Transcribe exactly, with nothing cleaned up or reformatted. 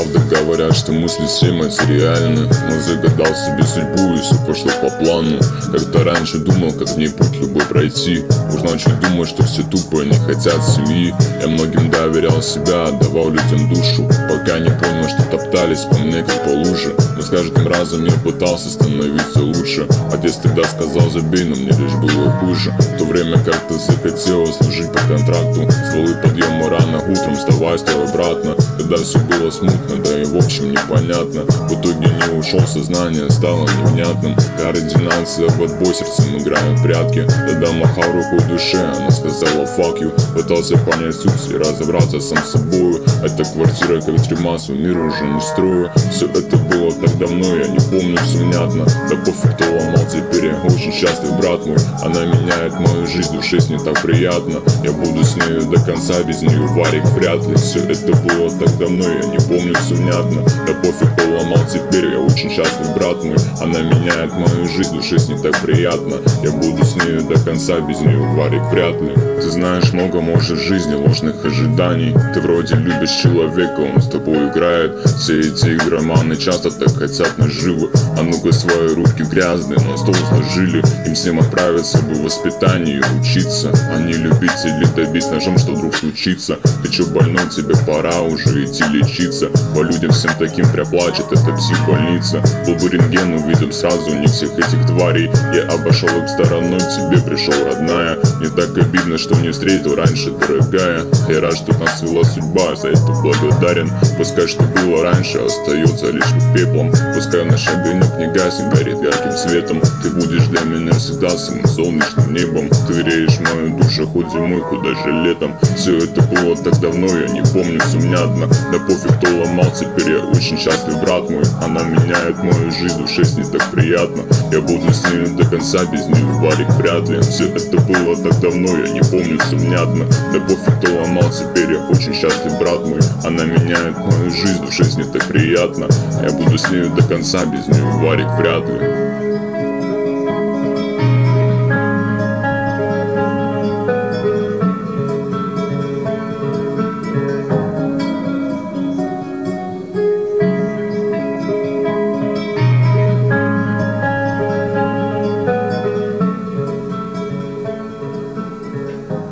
Правда говорят, что мысли все материальны, но загадал себе судьбу и все пошло по плану. Как-то раньше думал, как в ней путь любой пройти. Уж начал думать, что все тупо не хотят семьи. Я многим доверял себя, отдавал людям душу, пока не понял, что топтались по мне как по луже. Но с каждым разом я пытался становиться лучше. Отец тогда сказал: забей, но мне лишь было хуже. В то время как-то захотелось служить по контракту. Стволы подъема рано утром, вставай, стой обратно. Тогда все было смутно, да и в общем непонятно. В итоге не ушел, сознание стало невнятным. Координация в отбой, сердцем играя в прятки. Тогда махал рукой душе, она сказала fuck you. Пытался понять суть и разобраться сам с собою. Эта квартира как тюрьма, свой мир уже не строю. Все это было так давно, я не помню все внятно. Да пофиг, кто ломал, теперь я очень счастлив, брат мой. Она меняет мою жизнь, душе с ней так приятно. Я буду с нею до конца, без нее варик вряд ли. Все это было так давно, я не помню все внятно. Да пофиг, кто ломал, теперь я очень счастлив, брат мой. Она меняет мою жизнь, душе с ней так приятно. Я буду с нею до конца, без нее варик вряд ли. Ты знаешь, много может в жизни ложных ожиданий. Ты вроде любишь человека, он с тобой играет. Все эти игроманы часто так хотят наживы. А ну-ка свои руки грязные на стол сложили. Им всем отправиться бы в воспитание и учиться. Они любители добить ножом, что вдруг случится. Ты чё больной, тебе пора уже идти лечиться. По людям всем таким пряплачет, это психбольница. Был бы рентген, увидим сразу не всех этих тварей. Я обошел их стороной, к тебе пришел, родная. Мне так обидно, что не встретил раньше, дорогая. Я рад, что нас свела судьба, за это благодарен. Пускай что было раньше остается лишь пеплом. Пускай наш огонек не гаснет, горит ярким светом. Ты будешь для меня всегда самым солнечным небом. Ты греешь мою душу хоть зимой, хоть даже летом. Все это было так давно, я не помню все внятно. Да пофиг, кто ломал, теперь я очень счастлив, брат мой. Она меняет мою жизнь, душе с ней так приятно. Я буду с ней до конца, без нее варик вряд ли. Все это было так давно, я не помню все внятно. Да пофиг, кто ломал, теперь я очень счастлив, брат мой. Она меняет мою жизнь, душе с ней так приятно. Я буду с нею до конца, без нее варик вряд ли.